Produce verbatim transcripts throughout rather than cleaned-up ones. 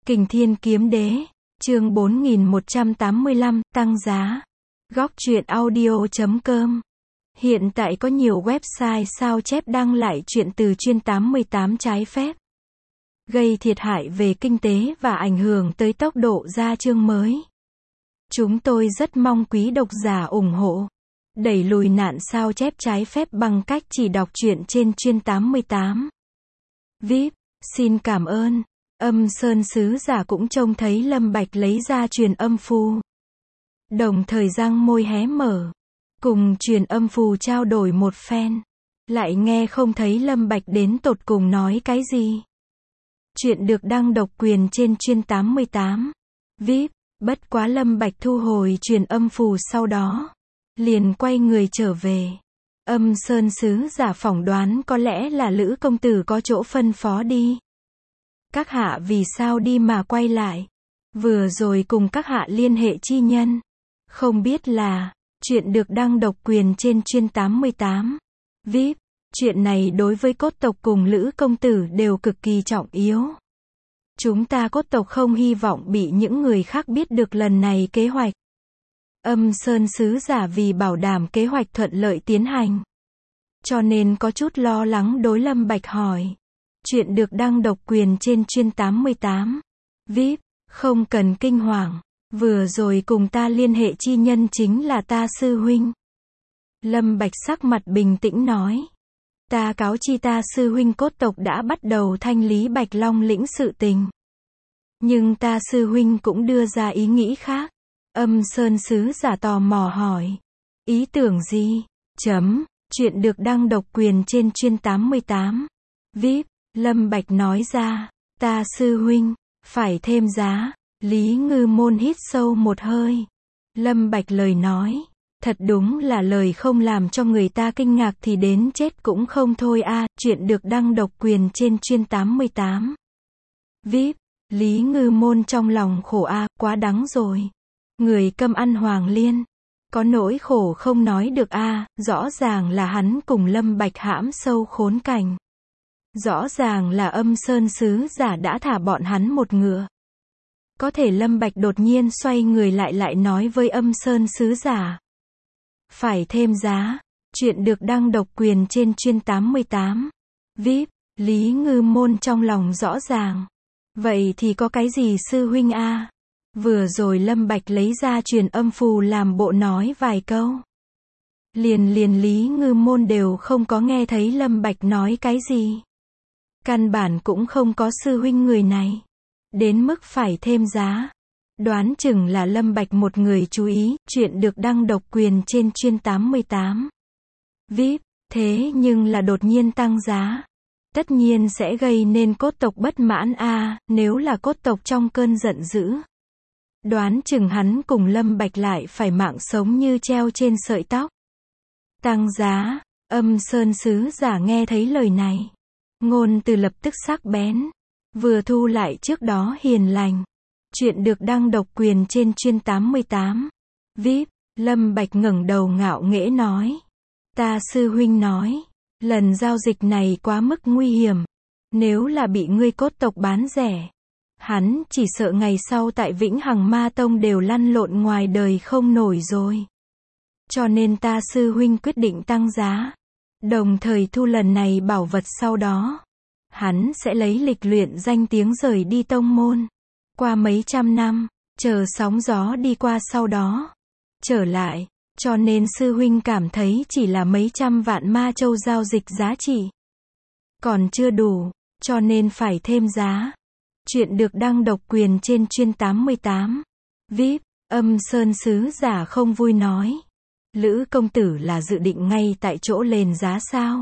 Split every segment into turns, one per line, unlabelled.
Kình Thiên Kiếm Đế, chương bốn nghìn một trăm tám mươi lăm, tăng giá. Góc truyện audio chấm com. Hiện tại có nhiều website sao chép đăng lại truyện từ chuyên tám mươi tám trái phép, gây thiệt hại về kinh tế và ảnh hưởng tới tốc độ ra chương mới. Chúng tôi rất mong quý độc giả ủng hộ, đẩy lùi nạn sao chép trái phép bằng cách chỉ đọc truyện trên chuyên tám mươi tám. vê i pê, xin cảm ơn. Âm Sơn Sứ Giả cũng trông thấy Lâm Bạch lấy ra truyền âm phù, đồng thời răng môi hé mở, cùng truyền âm phù trao đổi một phen, lại nghe không thấy Lâm Bạch đến tột cùng nói cái gì. Chuyện được đăng độc quyền trên chuyên tám mươi tám. vê i pê, bất quá Lâm Bạch thu hồi truyền âm phù sau đó, liền quay người trở về. Âm Sơn Sứ Giả phỏng đoán có lẽ là Lữ công tử có chỗ phân phó đi. Các hạ vì sao đi mà quay lại? Vừa rồi cùng các hạ liên hệ chi nhân, không biết là, chuyện được đăng độc quyền trên chuyên tám mươi tám. vê i pê, chuyện này đối với cốt tộc cùng Lữ công tử đều cực kỳ trọng yếu. Chúng ta cốt tộc không hy vọng bị những người khác biết được lần này kế hoạch. Âm Sơn Sứ Giả vì bảo đảm kế hoạch thuận lợi tiến hành, cho nên có chút lo lắng đối Lâm Bạch hỏi. Chuyện được đăng độc quyền trên chuyên tám mươi tám. vê i pê, không cần kinh hoàng. Vừa rồi cùng ta liên hệ chi nhân chính là ta sư huynh. Lâm Bạch sắc mặt bình tĩnh nói. Ta cáo chi ta sư huynh cốt tộc đã bắt đầu thanh lý Bạch Long lĩnh sự tình. Nhưng ta sư huynh cũng đưa ra ý nghĩ khác. Âm Sơn Sứ Giả tò mò hỏi. Ý tưởng gì? Chấm, chuyện được đăng độc quyền trên chuyên tám mươi tám. vê i pê, Lâm Bạch nói ra, ta sư huynh, phải thêm giá. Lý Ngư Môn hít sâu một hơi. Lâm Bạch lời nói, thật đúng là lời không làm cho người ta kinh ngạc thì đến chết cũng không thôi a. À, chuyện được đăng độc quyền trên chuyên tám mươi tám. vê i pê, Lý Ngư Môn trong lòng khổ a, à, quá đáng rồi. Người câm ăn hoàng liên, có nỗi khổ không nói được a, à, rõ ràng là hắn cùng Lâm Bạch hãm sâu khốn cảnh. Rõ ràng là Âm Sơn Sứ Giả đã thả bọn hắn một ngựa. Có thể Lâm Bạch đột nhiên xoay người lại lại nói với Âm Sơn Sứ Giả, phải thêm giá. Chuyện được đăng độc quyền trên chuyên tám mươi tám. vê i pê, Lý Ngư Môn trong lòng rõ ràng. Vậy thì có cái gì sư huynh a? À? Vừa rồi Lâm Bạch lấy ra truyền âm phù làm bộ nói vài câu. Liền liền Lý Ngư Môn đều không có nghe thấy Lâm Bạch nói cái gì. Căn bản cũng không có sư huynh người này. Đến mức phải thêm giá. Đoán chừng là Lâm Bạch một người chú ý, chuyện được đăng độc quyền trên chuyên tám mươi tám. vê i pê, thế nhưng là đột nhiên tăng giá. Tất nhiên sẽ gây nên cốt tộc bất mãn a, à, nếu là cốt tộc trong cơn giận dữ. Đoán chừng hắn cùng Lâm Bạch lại phải mạng sống như treo trên sợi tóc. Tăng giá, Âm Sơn Sứ Giả nghe thấy lời này. Ngôn từ lập tức sắc bén, vừa thu lại trước đó hiền lành. Chuyện được đăng độc quyền trên chuyên tám mươi tám. vê i pê, Lâm Bạch ngẩng đầu ngạo nghễ nói. Ta sư huynh nói, lần giao dịch này quá mức nguy hiểm. Nếu là bị ngươi cốt tộc bán rẻ, hắn chỉ sợ ngày sau tại Vĩnh Hằng Ma Tông đều lăn lộn ngoài đời không nổi rồi. Cho nên ta sư huynh quyết định tăng giá. Đồng thời thu lần này bảo vật sau đó, hắn sẽ lấy lịch luyện danh tiếng rời đi tông môn. Qua mấy trăm năm, chờ sóng gió đi qua sau đó, trở lại. Cho nên sư huynh cảm thấy chỉ là mấy trăm vạn ma châu giao dịch giá trị còn chưa đủ, cho nên phải thêm giá. Chuyện được đăng độc quyền trên chuyên tám mươi tám. vê i pê, Âm Sơn Sứ Giả không vui nói. Lữ công tử là dự định ngay tại chỗ lên giá sao?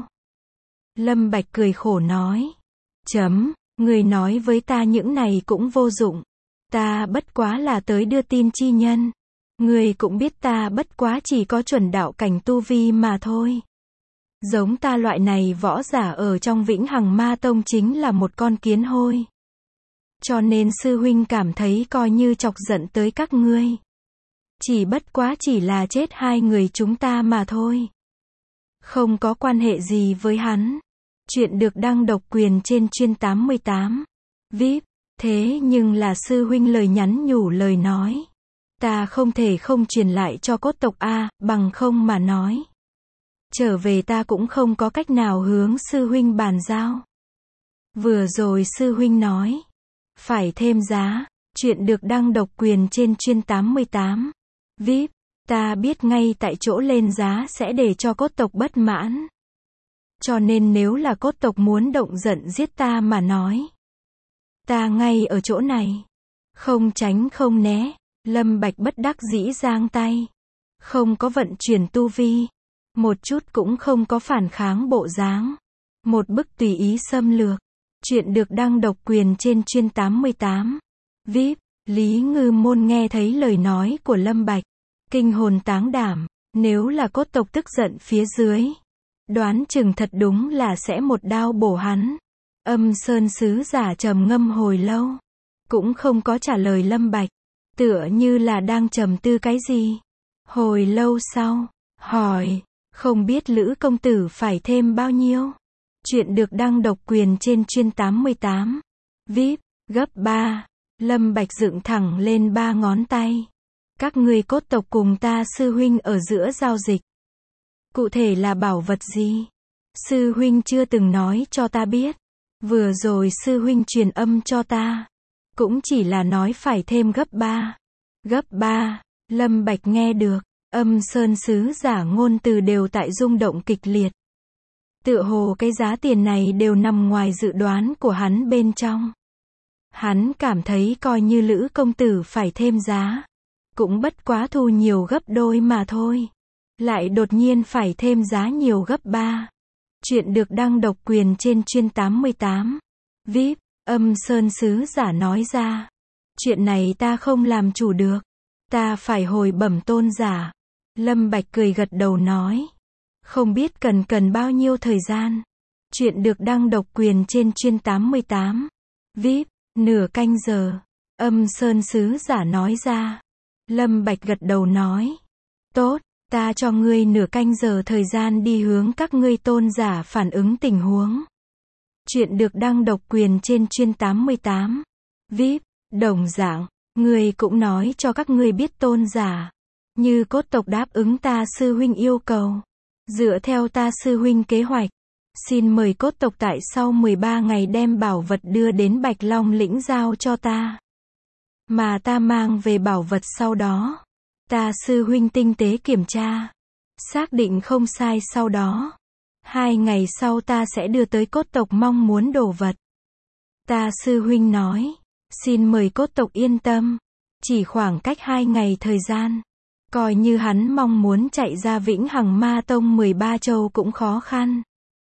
Lâm Bạch cười khổ nói. Chấm, người nói với ta những này cũng vô dụng. Ta bất quá là tới đưa tin chi nhân. Người cũng biết ta bất quá chỉ có chuẩn đạo cảnh tu vi mà thôi. Giống ta loại này võ giả ở trong Vĩnh Hằng Ma Tông chính là một con kiến hôi. Cho nên sư huynh cảm thấy coi như chọc giận tới các ngươi. Chỉ bất quá chỉ là chết hai người chúng ta mà thôi. Không có quan hệ gì với hắn. Chuyện được đăng độc quyền trên chuyên tám mươi tám. vê i pê, Thế nhưng là sư huynh lời nhắn nhủ lời nói. Ta không thể không truyền lại cho cốt tộc A, bằng không mà nói. Trở về ta cũng không có cách nào hướng sư huynh bàn giao. Vừa rồi sư huynh nói. Phải thêm giá. Chuyện được đăng độc quyền trên chuyên tám mươi tám. vê i pê. Ta biết ngay tại chỗ lên giá sẽ để cho cốt tộc bất mãn. Cho nên nếu là cốt tộc muốn động giận giết ta mà nói. Ta ngay ở chỗ này. Không tránh không né. Lâm Bạch bất đắc dĩ giang tay. Không có vận chuyển tu vi. Một chút cũng không có phản kháng bộ dáng. Một bức tùy ý xâm lược. Chuyện được đăng độc quyền trên chuyên tám mươi tám. vê i pê. Lý Ngư Môn nghe thấy lời nói của Lâm Bạch. Kinh hồn táng đảm. Nếu là cốt tộc tức giận phía dưới. Đoán chừng thật đúng là sẽ một đao bổ hắn. Âm Sơn sứ giả trầm ngâm hồi lâu. Cũng không có trả lời Lâm Bạch. Tựa như là đang trầm tư cái gì. Hồi lâu sau. Hỏi. Không biết Lữ công tử phải thêm bao nhiêu? Chuyện được đăng độc quyền trên chuyên tám mươi tám. vê i pê. Gấp ba. Lâm Bạch dựng thẳng lên ba ngón tay. Các ngươi cốt tộc cùng ta sư huynh ở giữa giao dịch. Cụ thể là bảo vật gì? Sư huynh chưa từng nói cho ta biết. Vừa rồi sư huynh truyền âm cho ta. Cũng chỉ là nói phải thêm gấp ba. Gấp ba. Lâm Bạch nghe được. Âm Sơn sứ giả ngôn từ đều tại rung động kịch liệt. Tựa hồ cái giá tiền này đều nằm ngoài dự đoán của hắn bên trong. Hắn cảm thấy coi như Lữ công tử phải thêm giá. Cũng bất quá thu nhiều gấp đôi mà thôi. Lại đột nhiên phải thêm giá nhiều gấp ba. Chuyện được đăng độc quyền trên chuyên tám mươi tám. vê i pê. Âm Sơn sứ giả nói ra. Chuyện này ta không làm chủ được. Ta phải hồi bẩm tôn giả. Lâm Bạch cười gật đầu nói. Không biết cần cần bao nhiêu thời gian. Chuyện được đăng độc quyền trên chuyên tám mươi tám. vê i pê. Nửa canh giờ. Âm Sơn sứ giả nói ra. Lâm Bạch gật đầu nói. Tốt, ta cho ngươi nửa canh giờ thời gian đi hướng các ngươi tôn giả phản ứng tình huống. Chuyện được đăng độc quyền trên chuyên tám mươi tám. vê i pê. Đồng dạng, ngươi cũng nói cho các ngươi biết tôn giả. Như cốt tộc đáp ứng ta sư huynh yêu cầu. Dựa theo ta sư huynh kế hoạch. Xin mời cốt tộc tại sau mười ba ngày đem bảo vật đưa đến Bạch Long lĩnh giao cho ta. Mà ta mang về bảo vật sau đó. Ta sư huynh tinh tế kiểm tra. Xác định không sai sau đó. Hai ngày sau ta sẽ đưa tới cốt tộc mong muốn đồ vật. Ta sư huynh nói. Xin mời cốt tộc yên tâm. Chỉ khoảng cách hai ngày thời gian. Coi như hắn mong muốn chạy ra Vĩnh Hằng Ma Tông mười ba châu cũng khó khăn.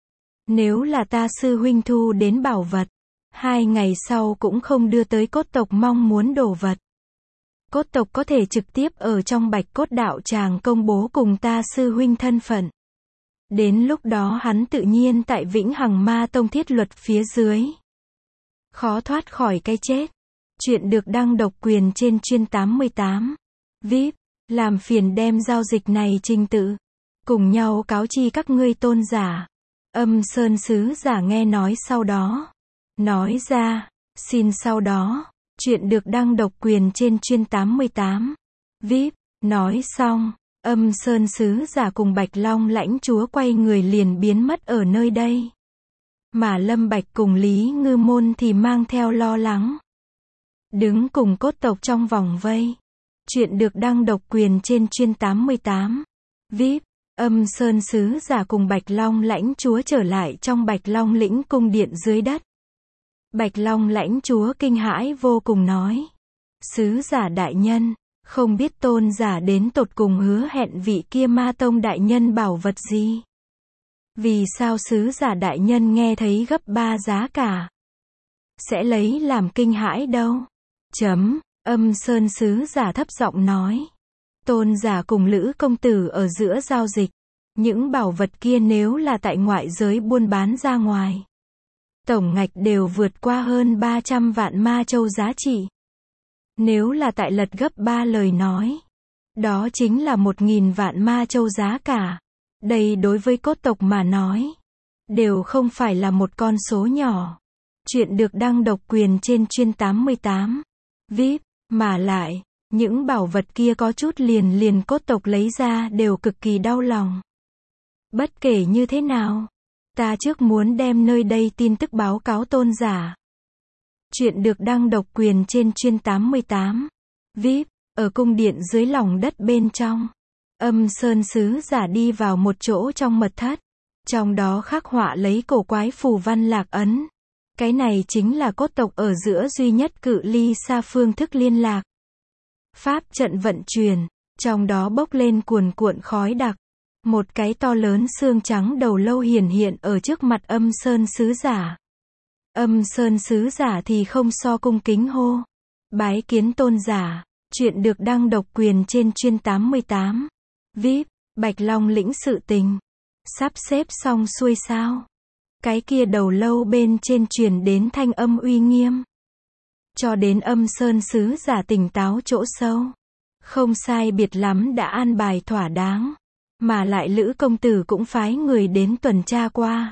Nếu là ta sư huynh thu đến bảo vật. Hai ngày sau cũng không đưa tới cốt tộc mong muốn đồ vật. Cốt tộc có thể trực tiếp ở trong Bạch Cốt đạo tràng công bố cùng ta sư huynh thân phận. Đến lúc đó hắn tự nhiên tại Vĩnh Hằng Ma Tông thiết luật phía dưới. Khó thoát khỏi cái chết. Chuyện được đăng độc quyền trên chuyên tám mươi tám. vê i pê. Làm phiền đem giao dịch này trình tự. Cùng nhau cáo chi các ngươi tôn giả. Âm Sơn sứ giả nghe nói sau đó. Nói ra. Xin sau đó. Chuyện được đăng độc quyền trên chuyên tám mươi tám. vê i pê. Nói xong. Âm Sơn sứ giả cùng Bạch Long lãnh chúa quay người liền biến mất ở nơi đây. Mà Lâm Bạch cùng Lý Ngư Môn thì mang theo lo lắng. Đứng cùng cốt tộc trong vòng vây. Chuyện được đăng độc quyền trên chuyên tám mươi tám. vê i pê. Âm Sơn sứ giả cùng Bạch Long lãnh chúa trở lại trong Bạch Long lĩnh cung điện dưới đất. Bạch Long lãnh chúa kinh hãi vô cùng nói. Sứ giả đại nhân, không biết tôn giả đến tột cùng hứa hẹn vị kia Ma Tông đại nhân bảo vật gì? Vì sao sứ giả đại nhân nghe thấy gấp ba giá cả? Sẽ lấy làm kinh hãi đâu? Chấm, Âm Sơn sứ giả thấp giọng nói. Tôn giả cùng Lữ công tử ở giữa giao dịch. Những bảo vật kia nếu là tại ngoại giới buôn bán ra ngoài. Tổng ngạch đều vượt qua hơn ba trăm vạn ma châu giá trị. Nếu là tại lật gấp ba lời nói. Đó chính là một nghìn vạn ma châu giá cả. Đây đối với cốt tộc mà nói. Đều không phải là một con số nhỏ. Chuyện được đăng độc quyền trên chuyên tám mươi tám. vê i pê, mà lại, những bảo vật kia có chút liền liền cốt tộc lấy ra đều cực kỳ đau lòng. Bất kể như thế nào, ta trước muốn đem nơi đây tin tức báo cáo tôn giả. Chuyện được đăng độc quyền trên chuyên tám mươi tám. vê i pê, ở cung điện dưới lòng đất bên trong. Âm Sơn sứ giả đi vào một chỗ trong mật thất. Trong đó khắc họa lấy cổ quái phù văn lạc ấn. Cái này chính là cốt tộc ở giữa duy nhất cự ly xa phương thức liên lạc. Pháp trận vận chuyển, trong đó bốc lên cuồn cuộn khói đặc. Một cái to lớn xương trắng đầu lâu hiển hiện ở trước mặt Âm Sơn sứ giả. Âm Sơn sứ giả thì không so cung kính hô. Bái kiến tôn giả. Chuyện được đăng độc quyền trên chuyên tám mươi tám. vê i pê, Bạch Long lĩnh sự tình. Sắp xếp xong xuôi sao? Cái kia đầu lâu bên trên truyền đến thanh âm uy nghiêm. Cho đến Âm Sơn sứ giả tỉnh táo chỗ sâu. Không sai biệt lắm đã an bài thỏa đáng. Mà lại Lữ công tử cũng phái người đến tuần tra qua.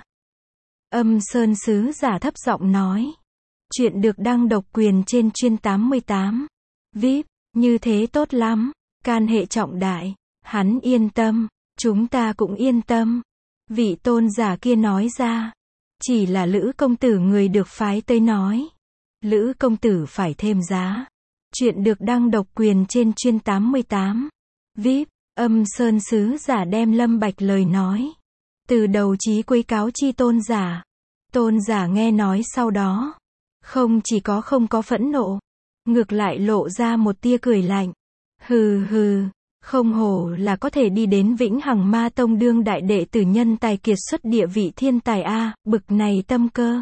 Âm Sơn sứ giả thấp giọng nói. Chuyện được đăng độc quyền trên chuyên tám mươi tám. vê i pê, như thế tốt lắm. Can hệ trọng đại. Hắn yên tâm. Chúng ta cũng yên tâm. Vị tôn giả kia nói ra. Chỉ là Lữ công tử người được phái tới nói. Lữ công tử phải thêm giá. Chuyện được đăng độc quyền trên chuyên tám mươi tám. vê i pê, Âm Sơn sứ giả đem Lâm Bạch lời nói. Từ đầu chí cuối cáo chi tôn giả. Tôn giả nghe nói sau đó. Không chỉ có không có phẫn nộ. Ngược lại lộ ra một tia cười lạnh. Hừ hừ. Không hổ là có thể đi đến Vĩnh Hằng Ma Tông đương đại đệ tử nhân tài kiệt xuất địa vị thiên tài a, bực này tâm cơ.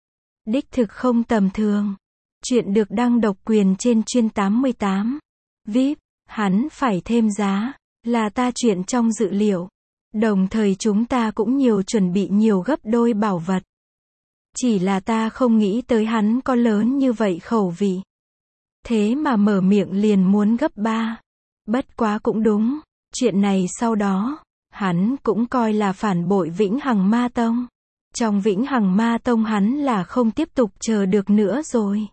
Đích thực không tầm thường. Chuyện được đăng độc quyền trên chuyên tám mươi tám. vê i pê, hắn phải thêm giá, là ta chuyện trong dự liệu. Đồng thời chúng ta cũng nhiều chuẩn bị nhiều gấp đôi bảo vật. Chỉ là ta không nghĩ tới hắn có lớn như vậy khẩu vị. Thế mà mở miệng liền muốn gấp ba. Bất quá cũng đúng, chuyện này sau đó, hắn cũng coi là phản bội Vĩnh Hằng Ma Tông. Trong Vĩnh Hằng Ma Tông hắn là không tiếp tục chờ được nữa rồi.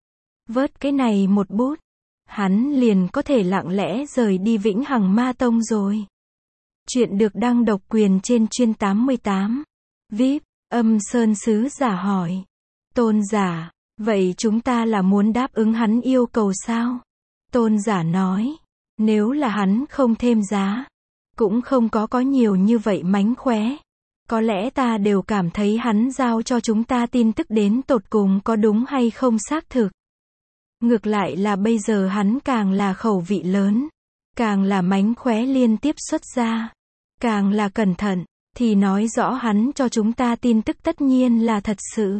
Vớt cái này một bút, hắn liền có thể lặng lẽ rời đi Vĩnh Hằng Ma Tông rồi. Chuyện được đăng độc quyền trên chuyên tám mươi tám. vê i pê, Âm Sơn sứ giả hỏi. Tôn giả, vậy chúng ta là muốn đáp ứng hắn yêu cầu sao? Tôn giả nói. Nếu là hắn không thêm giá, cũng không có có nhiều như vậy mánh khóe. Có lẽ ta đều cảm thấy hắn giao cho chúng ta tin tức đến tột cùng có đúng hay không xác thực. Ngược lại là bây giờ hắn càng là khẩu vị lớn, càng là mánh khóe liên tiếp xuất ra, càng là cẩn thận, thì nói rõ hắn cho chúng ta tin tức tất nhiên là thật sự.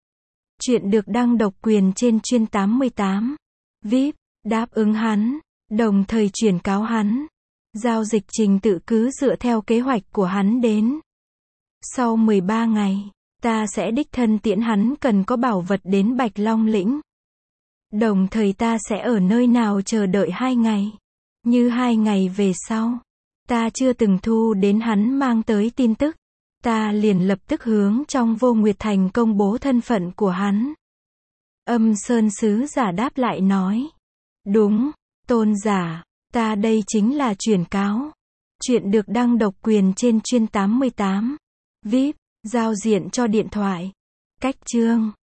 Chuyện được đăng độc quyền trên chuyên tám mươi tám. vê i pê, đáp ứng hắn. Đồng thời truyền cáo hắn. Giao dịch trình tự cứ dựa theo kế hoạch của hắn đến. Sau mười ba ngày, ta sẽ đích thân tiễn hắn cần có bảo vật đến Bạch Long lĩnh. Đồng thời ta sẽ ở nơi nào chờ đợi hai ngày. Như hai ngày về sau, ta chưa từng thu đến hắn mang tới tin tức. Ta liền lập tức hướng trong Vô Nguyệt Thành công bố thân phận của hắn. Âm Sơn sứ giả đáp lại nói. Đúng. Tôn giả, ta đây chính là truyền cáo. Chuyện được đăng độc quyền trên chuyên tám mươi tám. vê i pê, giao diện cho điện thoại. Cách chương.